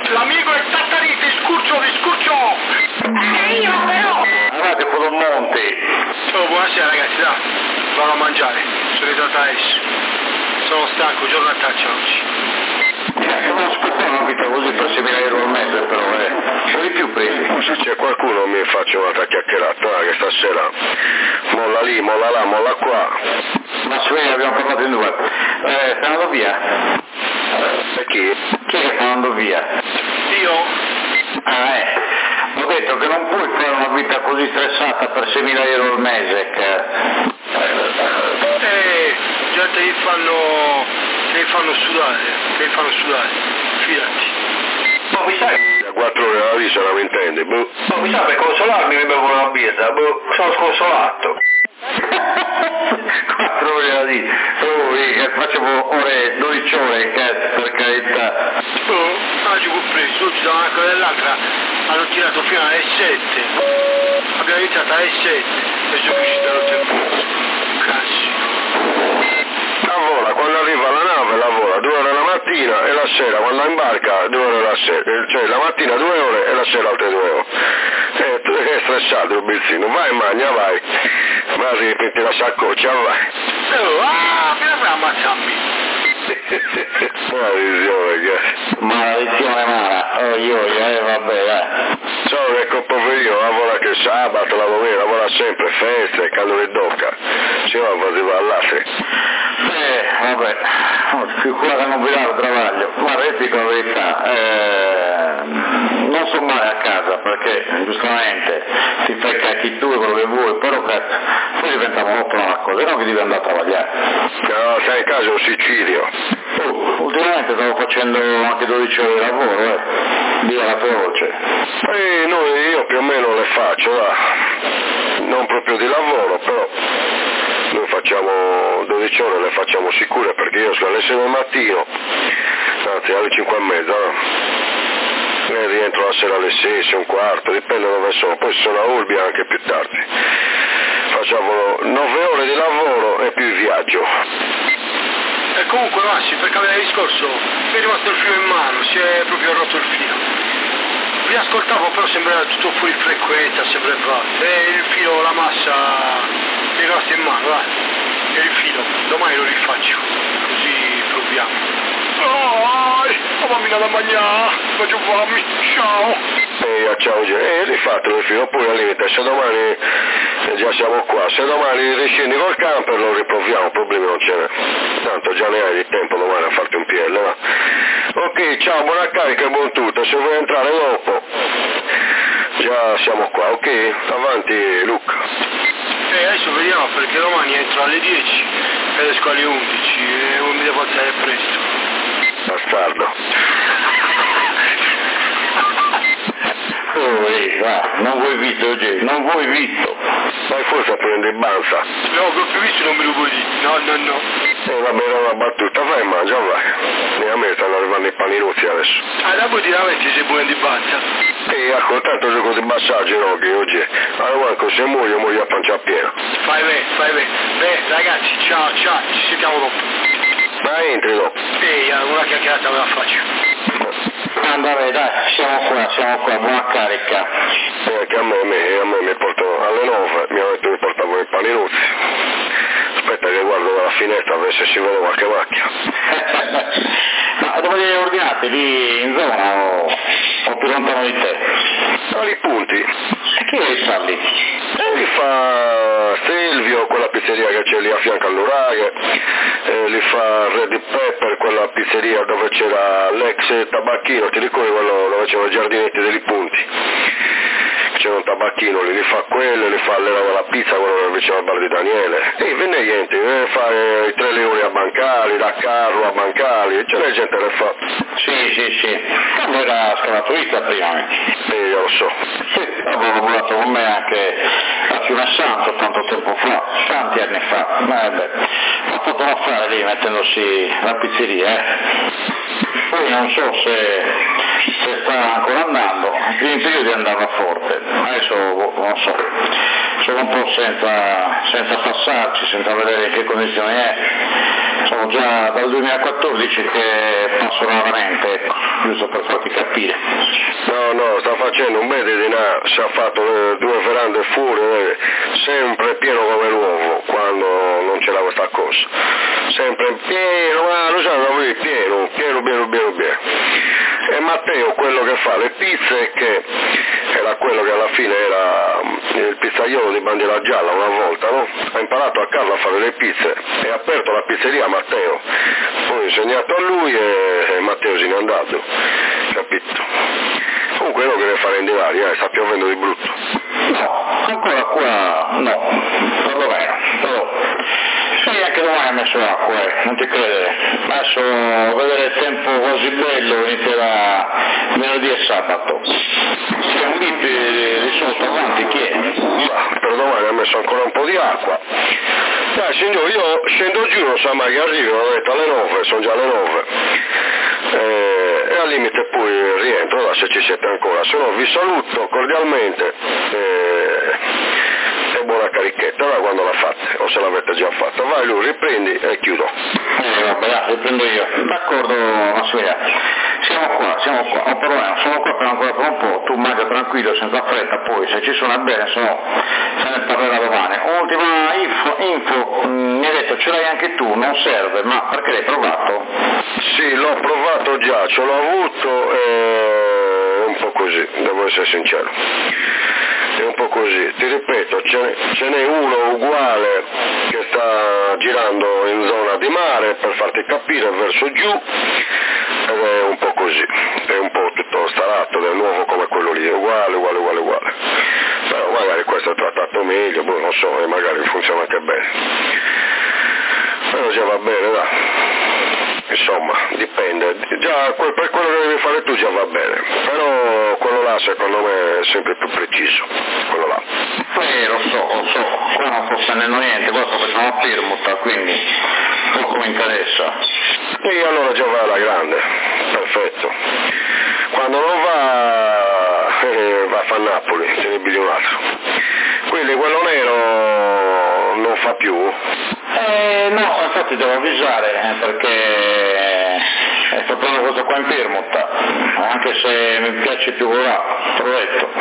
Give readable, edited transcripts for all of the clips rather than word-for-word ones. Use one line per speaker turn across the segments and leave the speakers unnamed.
L'amico è Tattariti, scurcio.
Io però!
Guardate, Monti.
Oh, buonasera ragazzi, dai, vado a mangiare, sono ritornato adesso. Sono stanco, giornataccia oggi.
Non aspettavo una vita così per 6.000 euro al mese, però, sono di più presi.
Se c'è qualcuno mi faccia un'altra chiacchierata, che stasera molla lì, molla là, molla qua.
Ma sveglia, abbiamo parlato in due. Sta andando via?
E chi?
Chi è che sta andando via?
Io?
Ho detto che non puoi fare una vita così stressata per 6.000 euro al mese,
Già te li fanno sudare, fidati.
Ma mi sa che...
A 4 ore alla vita non mi intende, boh.
Ma mi sa per consolarmi mi bevo una birra, sono sconsolato. 4 ore alla vita, facevo 12 ore, per carità.
Oggi ho preso, oggi da una cosa dell'altra hanno tirato fino alle 7. Abbiamo iniziato alle 7 e sono uscito alle 8 e mezzo. Classico.
Lavora, quando arriva la nave lavora 2 ore la mattina e la sera, quando imbarca 2 ore la sera, cioè la mattina 2 ore e la sera altre 2 ore. Tu sei stressato, il bizzino, vai magna, vai ripeti la saccoccia, vai.
Fino a ammazzarmi.
Maledizione Mara, vabbè.
Solo che col poverino lavora che sabato, lavora sempre, feste, calore d'occa, ci va a fare all'altro.
Vabbè, più qua che non vi dà il travaglio, ma dico la verità, non sono male a casa perché giustamente ti fai cacchi tu e quello che vuoi, però poi diventa monotona la cosa, non che devi andare a travagliare.
No, sei in casa è un suicidio.
Ultimamente stavo facendo anche 12 ore di lavoro, via la veloce.
Io più o meno le faccio, non proprio di lavoro, però noi facciamo 12 ore, le facciamo sicure perché io esco alle 6 del mattino, anzi alle 5 e mezza, e rientro la sera alle 6, 6 e un quarto, dipende dove sono, poi se sono a Olbia anche più tardi. Facciamo 9 ore di lavoro e più il viaggio.
E comunque Massi, per cambiare discorso, mi è rimasto il filo in mano, si è proprio rotto il filo. Vi ascoltavo però sembrava tutto fuori frequenza, sempre fatto. E il filo, la massa, mi è rimasto in mano, va. E il filo, domani lo rifaccio, così proviamo. Mamma da mangiare, faccio fame, ciao.
Ciao, rifatelo il filo, poi al limite, se domani già siamo qua, se domani riscendi col camper lo riproviamo, problemi non ce n'è. Tanto già ne hai di tempo domani a farti un PL, va. Ok, ciao, buona carica e buon tutto, se vuoi entrare dopo, già siamo qua, ok? Avanti Luca.
Adesso vediamo perché domani entro alle 10 ed esco alle 11 e mi devo alzare presto.
Bastardo.
Non vuoi visto, non vuoi visto.
Vai forse a prendere banza.
No, proprio visto non me lo vuoi dire. No.
Vabbè, era una battuta, vai e mangia, vai. E a me stanno arrivando i paninucci adesso.
Dopo ti lamenti se buoni di banza.
Ecco, tanto gioco di massaggio, no, che oggi. Allora, se muoio a pancia piena.
Fai bene. Beh, ragazzi, ciao, ci sentiamo dopo.
Ma entri dopo.
Una chiacchierata me la faccio.
Andare, dai, siamo qua, buona carica.
Che a me mi portano alle 9, mi hanno detto mi portavo i paninuzzi. Aspetta che guardo dalla finestra per se si vede qualche macchia.
Ma dove li hai ordinati? Lì in zona o più lontano di te?
Lì punti.
E chi sta lì?
Li fa Silvio, quella pizzeria che c'è lì a fianco all'Uraghe, li fa Red Pepper, quella pizzeria dove c'era l'ex tabacchino, ti ricordi quello dove c'erano i giardinetti degli punti? C'era un tabacchino, li fa quello, li fa la pizza, quello vicino al bar di Daniele. E venne niente, fa i 3 euro a Bancali, da Carlo a Bancali, c'è la gente che fa.
Sì. Carlo era scalaturista prima.
Io lo so.
Sì, avevo lavorato con me anche a Fiume Santo tanto tempo fa, tanti anni fa. Ha fatto un affare lì mettendosi la pizzeria, Poi non so se sta ancora andando, in periodi andava forte, adesso non so, sono un po' senza passarci, senza vedere in che condizioni è. sono già dal 2014 che passo raramente, giusto per farti capire.
No, sta facendo un bel denaro, si è fatto le 2 verande fuori, sempre pieno come l'uovo quando non c'era questa cosa, sempre pieno, ma lo sai, pieno. E Matteo, quello che fa le pizze, che era quello che alla fine era il pizzaiolo di Bandiera Gialla una volta, no? Ha imparato a casa a fare le pizze e ha aperto la pizzeria Matteo, poi ho insegnato a lui e Matteo se n'è andato, capito? Comunque non deve fare in divari, sta piovendo di brutto.
No, ancora qua no, perlomeno, però. E anche domani ha messo acqua, non ti credere. Adesso vedere il tempo così bello inizierà venerdì e sabato. C'è un bip di sotto avanti, chi è?
Per domani ha messo ancora un po' di acqua. Dai signore, io scendo giù, non so mai che arrivo, ho detto alle 9, sono già alle 9. E al limite poi rientro là se ci siete ancora, se no vi saluto cordialmente e buona carichetta da quando la fate o se l'avete già fatta. Vai lui, riprendi e chiudo.
Vabbè, riprendo io. D'accordo Massimiliano, siamo qua, ho problema, sono qua ancora per un po', tu mangia tranquillo, senza fretta, poi se ci suona bene, se no se ne parlerà domani. Ultima info, mi hai detto ce l'hai anche tu, non serve, ma perché l'hai provato?
Sì, l'ho provato già, ce l'ho avuto e un po' così, devo essere sincero. È un po' così, ti ripeto, ce n'è uno uguale che sta girando in zona di mare per farti capire verso giù ed è un po' così, è un po' tutto starato, è nuovo come quello lì, uguale. Però magari questo è trattato meglio, non so, e magari funziona anche bene. Però già va bene, dai. Insomma, dipende, già per quello che devi fare tu già va bene, però quello là secondo me è sempre più preciso, quello là.
Lo so, qua non sto spendendo niente, qua sto facendo una firmuta, quindi poco mi interessa.
E allora già va alla grande, perfetto. Quando non va a fare Napoli, te ne pigli un altro. Quindi quello nero non fa più?
No, infatti devo avvisare perché sto prendendo questo qua in permuta, anche se mi piace più là, provetto.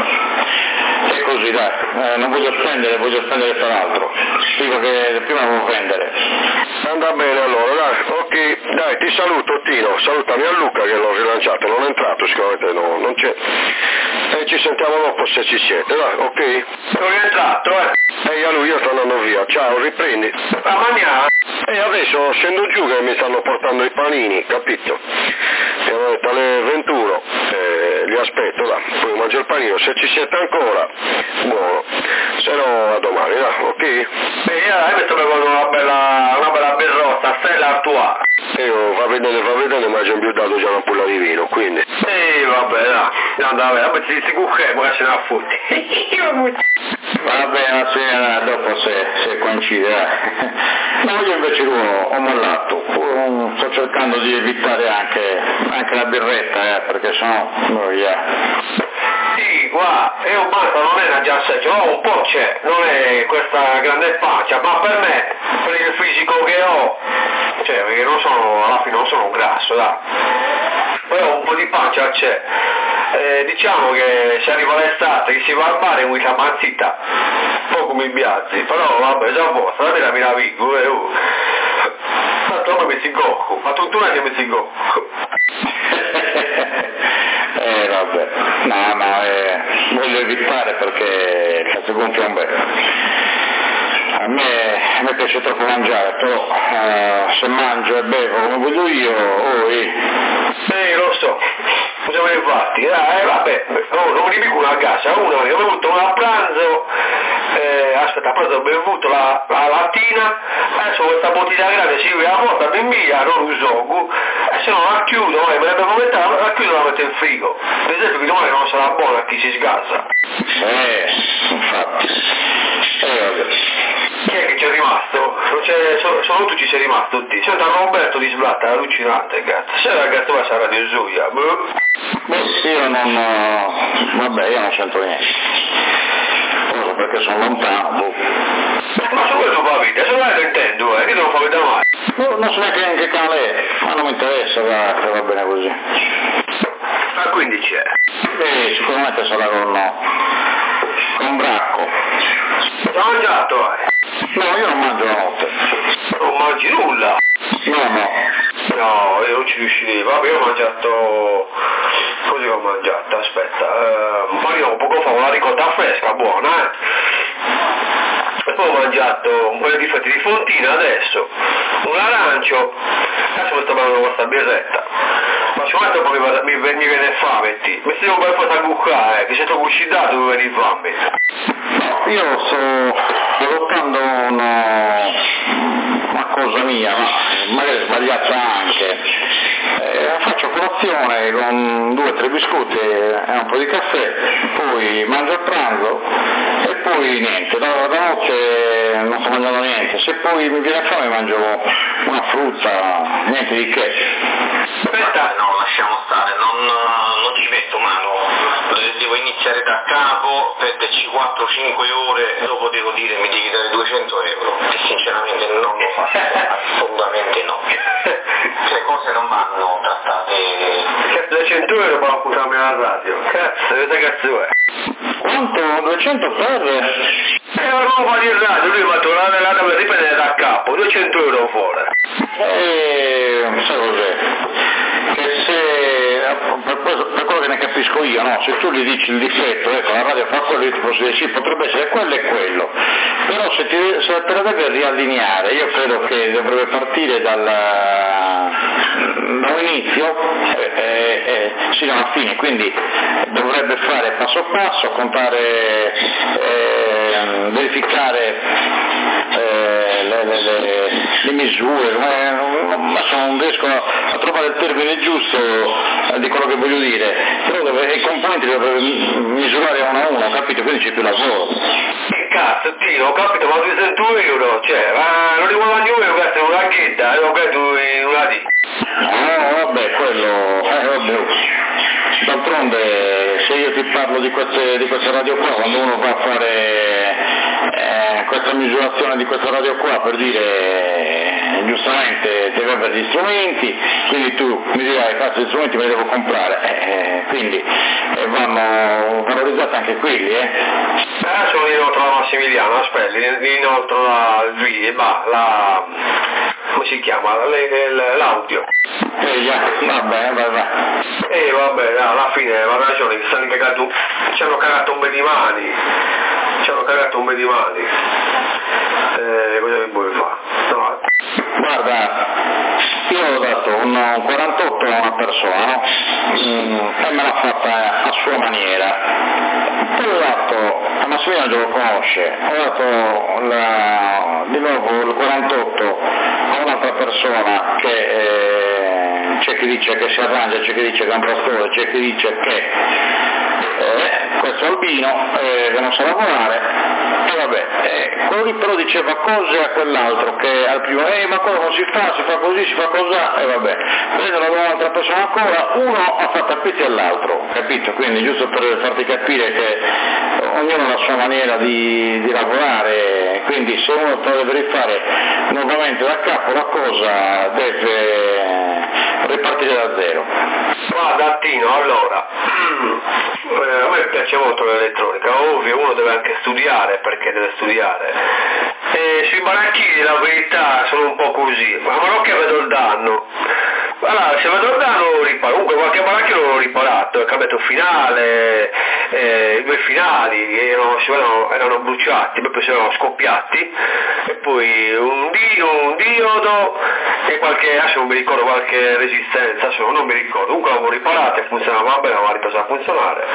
È così dai, non voglio spendere per altro, dico che prima devo vendere.
Andrà bene allora, dai, ok, dai, ti saluto Tino, salutami a Luca che l'ho rilanciato, non è entrato, sicuramente no, non c'è. E ci sentiamo dopo se ci siete, dai, ok?
Sono rientrato,
E a lui io sto andando via, ciao, riprendi.
a mangiare.
E adesso scendo giù che mi stanno portando i panini, capito? Mi hanno detto alle 21, li aspetto là, poi mangio il panino, se ci siete ancora, buono, se no a domani, là, ok?
Io mi sto bevendo una bella birrotta, Stella Artois.
Io va vedere, ma già mi ho dato già una pulla di vino, quindi.
Vabbè, dai, vabbè, si cucchiamo, se ne affutti.
Va bene, dopo se coincide. No, io invece ho mollato, sto cercando di evitare anche la birretta, perché sennò
Sì, guarda, io basta non è una giassetta, un po' c'è, non è questa grande pancia, ma per me, per il fisico che ho, cioè perché alla fine non sono grasso, dai, però un po' di pancia c'è. Diciamo che se arriva l'estate che si va al mare in questa mazzita, poco mi piazzi, però vabbè, già vostra, date la mia vigo, tanto mi si gocco, ma tu non è che mi si gocco.
Vabbè, no, voglio evitare perché si gonfia un bel. A me piace troppo mangiare, però se mangio e bevo come voglio io,
lo so, cosa infatti, vabbè, non mi dico una casa, uno che ho bevuto a pranzo, a pranzo ho bevuto la lattina, adesso questa bottiglia grande si vede a volta, mi invia, non lo so, e se no la chiudo, me la devo mettere, la chiudo e la metto in frigo, per esempio che domani non sarà buona a chi si sgasa.
Infatti. Vabbè.
Chi è che c'è rimasto? Solo tu ci sei rimasto tutti. Senta Roberto di Sblatta, allucinante cazzo. Se la cazzo va sarà di Zuia.
Io non sento niente. Forse perché sono lontano.
Ma su questo fa vita, se non lo intendo, che non fa vedere mai.
Non so neanche in che canale è, ma non mi interessa, va bene così.
Ah, quindi c'è.
Sicuramente sarà con Bracco.
L'ho mangiato,
No, io non mangio la notte.
Non mangi nulla?
No.
No, io non ci riuscirei. Vabbè, io ho mangiato... Così ho mangiato, aspetta. Poco fa una ricotta fresca, buona, E poi ho mangiato un paio di fette di fontina adesso, un arancio, adesso mi sto bevendo questa birretta. Ma ci metto poi mi viene fame, mi stai un bel po' da cuccare, che se tu cucinato mi viene fame.
Io sto adottando una cosa mia, magari sbagliata anche. Faccio colazione con 2 o 3 biscotti e un po' di caffè, poi mangio il pranzo e poi niente, da notte non sto mangiando niente, se poi mi viene fame mangio una frutta, niente di che.
Aspetta, no, lasciamo stare, non ci metto mano, devo iniziare da capo, perderci 4-5 ore, dopo devo dire mi devi dare 200 euro, e sinceramente non lo faccio, assolutamente no. Le cose non vanno trattate.
200 euro per accusarmi alla radio, cazzo, che cazzo è?
Quanto? 200 per?
Una roba di radio, lui mi ha tornato la per riprendere da capo, 200 euro fuori.
Sai cos'è? Che se, per quello che ne capisco io, no? Se tu gli dici il difetto, ecco, la radio fa quello, io ti posso dire sì, potrebbe essere quello e quello, però se te la deve riallineare, io credo che dovrebbe partire da un inizio sino alla fine, quindi dovrebbe fare passo passo, contare, verificare le misure, ma non riesco a trovare il termine giusto di quello che voglio dire, però i componenti li dovrebbe misurare uno a uno, capito? Quindi c'è più lavoro.
Che cazzo, Tino, ho capito, ma 200 euro, cioè, ma non li guadagno io, questo è una ghetta, ho capito in una D.
No, vabbè, quello, vabbè. D'altronde se io ti parlo di queste radio qua, quando uno va a fare questa misurazione di questa radio qua, per dire giustamente deve avere gli strumenti, quindi tu mi dirai cazzo gli strumenti me li devo comprare, quindi vanno valorizzati anche quelli,
Sono inoltre la Massimiliano, aspetta, inoltre come si chiama? L'audio.
Vabbè.
Vabbè, alla fine ha ragione, ci hanno cagato un bel di mani. Cosa mi vuoi fare? No.
Guarda, io ho dato un 48 a una persona, no? E me l'ha fatta a sua maniera. Poi ho dato, a Massimiliano già lo conosce, ho dato di nuovo il 48 a un'altra persona che c'è chi dice che si arrangia, c'è chi dice che è un pastore, c'è chi dice che questo albino che non sa lavorare, e vabbè, quello lì però diceva cose a quell'altro che al primo, ma quello non si fa così, si fa cos'ha, e vabbè, prendono da un'altra persona ancora, uno ha fatto a pezzi all'altro, capito? Quindi giusto per farti capire che ognuno ha la sua maniera di lavorare, quindi se uno deve rifare nuovamente da capo la cosa deve ripartire da zero.
Guarda Tino, allora, a me piace molto l'elettronica, ovvio uno deve anche studiare perché deve studiare, e sui baracchini la verità sono un po' così, ma non che vedo il danno. Allora, se vedo il danno lo riparo, comunque qualche baracchino l'ho riparato, il cambiato finale, i 2 finali erano bruciati, poi si erano scoppiati, e poi un diodo e adesso non mi ricordo, qualche resistenza, adesso non mi ricordo, comunque l'avevo riparato e funzionava bene, ma ripreso a funzionare.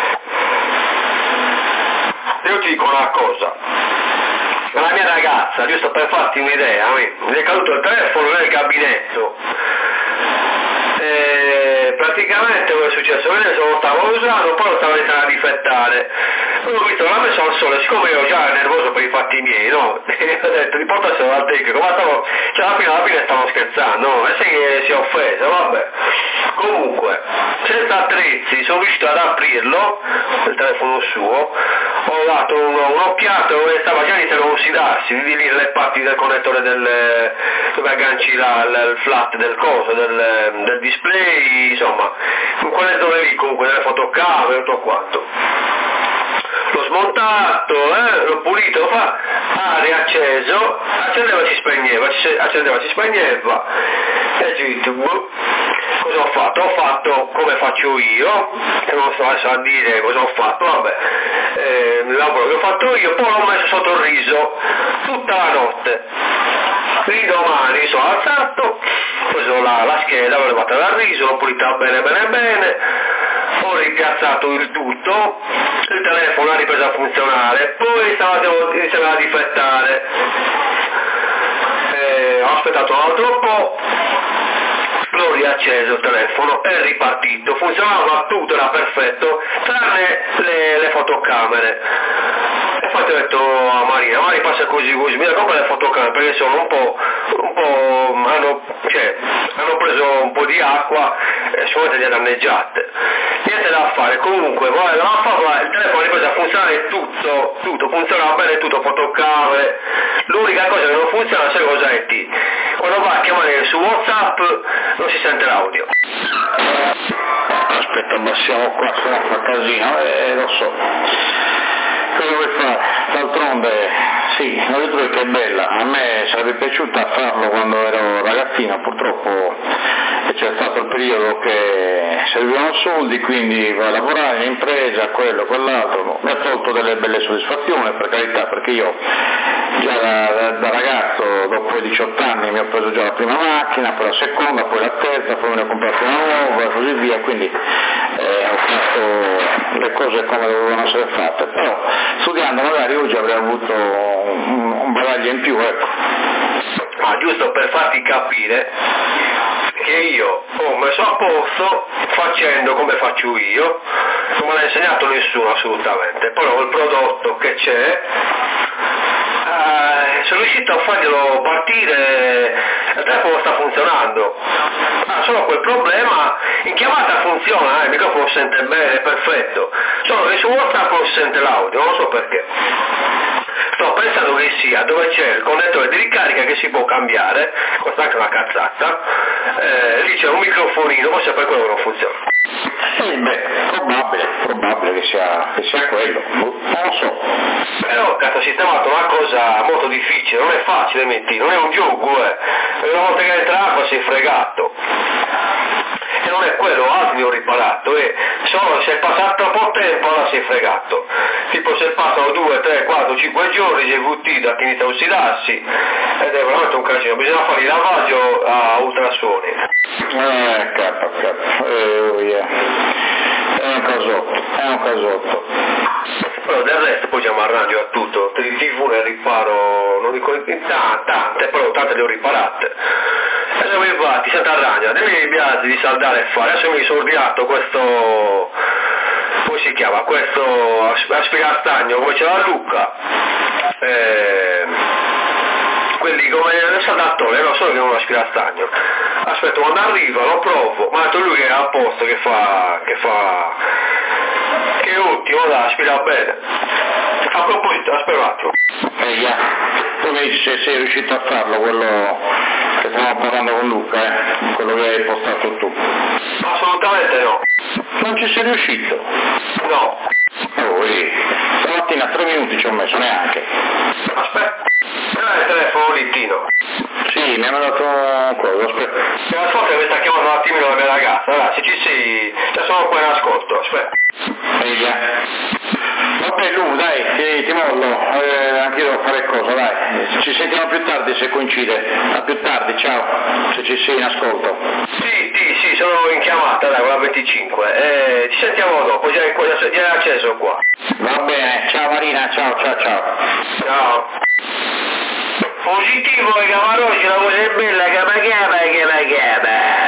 Io ti dico una cosa, la mia ragazza, giusto per farti un'idea, mi è caduto il telefono nel gabinetto. Praticamente cosa è successo? Io lo stavo usando, poi lo stavo iniziando a difettare. Poi ho visto, l'ho messo al sole, siccome io già ero nervoso per i fatti miei, no? E ho detto, riportasselo al tecnico, ma alla fine stavo scherzando, no? E sai che si è offesa, vabbè. Comunque, senza attrezzi, sono riuscito ad aprirlo, il telefono suo, ho dato un'occhiata e stava già iniziando a ossidarsi, di lì le parti del connettore dove agganci il flat del coso, del display, insomma, in quelle zone lì comunque, delle fotocamere e tutto quanto. L'ho smontato, l'ho pulito, riacceso, accendeva e si spegneva, e giù, cosa ho fatto? Ho fatto come faccio io, e non sto adesso a dire cosa ho fatto, vabbè, il lavoro che ho fatto io, poi l'ho messo sotto il riso tutta la notte. L'indomani sono alzato, ho preso la scheda, l'ho levata dal riso, l'ho pulita bene, ho ripiazzato il tutto, il telefono ha ripreso a funzionare, poi stava iniziando a difettare, ho aspettato un altro po', l'ho riacceso il telefono, è ripartito, funzionava tutto, era perfetto, tranne le fotocamere. E infatti ho detto a Marina, passa così, mi compra le fotocamere perché sono un po' hanno preso un po' di acqua e sono state danneggiate. Niente da fare, comunque, il telefono è ripreso a funzionare tutto, funzionava bene tutto, fotocamere. L'unica cosa che non funziona, sai cosa è? Quando va a chiamare su WhatsApp non si sente l'audio.
Aspetta, abbassiamo qua, se no fa casino, lo so. Cosa vuoi fare? D'altronde, sì, non detto che è bella, a me sarebbe piaciuta farlo quando ero ragazzino, purtroppo c'è stato il periodo che servivano soldi, quindi vai a lavorare in impresa, quello, quell'altro, mi ha tolto delle belle soddisfazioni, per carità, perché io già da ragazzo, dopo i 18 anni, mi ho preso già la prima macchina, poi la seconda, poi la terza, poi me ne ho comprato una nuova e così via, quindi ho fatto le cose come dovevano essere fatte, però studiando magari oggi avrei avuto un bagaglio in più, ecco.
Ma giusto per farti capire che io ho messo a posto facendo come faccio io, non me l'ha insegnato nessuno assolutamente, però il prodotto che c'è, sono riuscito a farglielo partire, il telefono sta funzionando, solo quel problema, in chiamata funziona, il microfono si sente bene, perfetto, solo che su WhatsApp non si sente l'audio, non so perché. Sto pensando che sia dove c'è il connettore di ricarica che si può cambiare, costa anche una cazzata, lì c'è un microfonino, forse per quello non funziona.
Probabile che sia quello, non lo so.
Però cazzo, ho sistemato una cosa molto difficile, non è facile metti, non è un gioco, e una volta che entra l'acqua si è fregato. E non è quello, altri ho riparato, e solo se è passato troppo tempo allora si è fregato. Tipo se passano 2, 3, 4, 5 giorni si è vuttito che inizia a ossidarsi ed è veramente un casino, bisogna fare il lavaggio a ultrasuoni.
È un casotto.
Però del resto poi siamo arrangi a tutto, il TV ne riparo, non dico tante, però tante le ho riparate. E siamo infatti, senti arrangia, devi piace di saldare e fare, adesso mi sono ordinato questo, come si chiama, questo aspirastagno come c'è la Lucca, quelli come il saldatore, non so che è un aspirastagno. Aspetta, quando arriva lo provo, ma ha detto lui che è a posto, che è ottimo, aspira bene. A proposito, aspetta un attimo.
Come sei riuscito a farlo, quello che stavamo parlando con Luca, quello che hai postato tu?
Assolutamente no.
Non ci sei riuscito?
No.
Stamattina 3 minuti ci ho messo, neanche.
Aspetta, il telefono littino.
Sì, mi hanno dato un coso, aspetta.
Ascolta, mi sta chiamando un attimino la mia ragazza, allora, se ci sei, sono qua in ascolto, aspetta.
Vabbè Lu, dai, ti mollo, anche io devo fare cosa, dai. Ci sentiamo più tardi se coincide. A più tardi, ciao, se ci sei in ascolto.
Sì, sono in chiamata, dai, con la 25. Ci sentiamo dopo, già è acceso qua.
Va bene, ciao Marina, ciao.
Ciao. Positivo, Camarocci, la voce è bella, chiama.